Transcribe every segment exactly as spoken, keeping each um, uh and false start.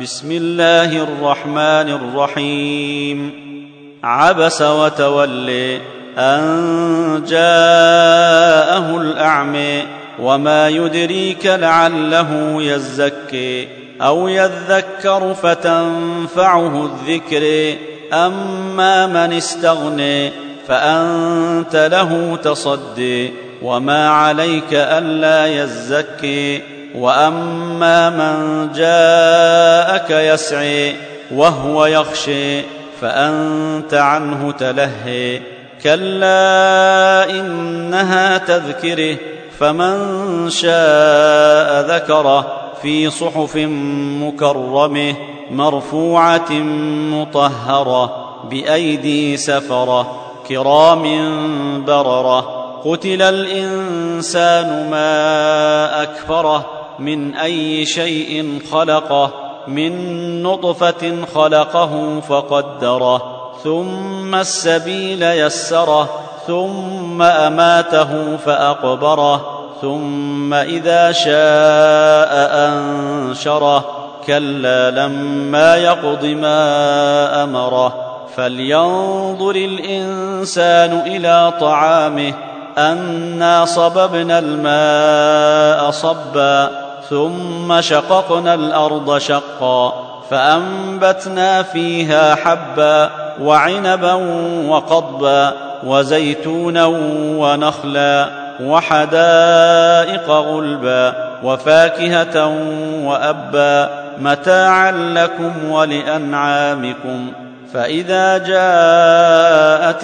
بسم الله الرحمن الرحيم. عبس وتولي أن جاءه الأعمى وما يدريك لعله يزكي أو يذكر فتنفعه الذكر أما من استغني فأنت له تصدي وما عليك ألا يزكي وأما من جاءك يسعي وهو يخشي فأنت عنه تلهي كلا إنها تذكره فمن شاء ذكره في صحف مكرمه مرفوعة مطهرة بأيدي سفرة كرام بررة قتل الإنسان ما أكفره من أي شيء خلقه من نطفة خلقه فقدره ثم السبيل يسره ثم أماته فأقبره ثم إذا شاء أنشره كلا لما يقض ما أمره فلينظر الإنسان إلى طعامه أنا صببنا الماء صبا ثم شققنا الأرض شقا فأنبتنا فيها حبا وعنبا وقضبا وزيتونا ونخلا وحدائق غلبا وفاكهة وأبا متاعا لكم ولأنعامكم فإذا جاءت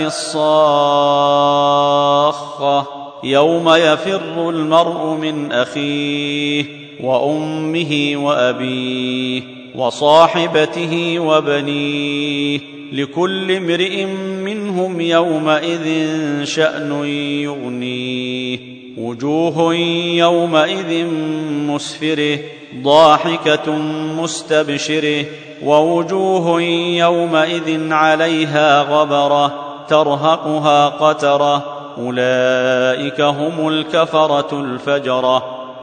الصاخة يوم يفر المرء من أخيه وأمه وأبيه وصاحبته وبنيه لكل امرئ منهم يومئذ شأن يغنيه وجوه يومئذ مسفرة ضاحكة مستبشرة ووجوه يومئذ عليها غبرة ترهقها قترة أولئك هم الكفرة الفجرة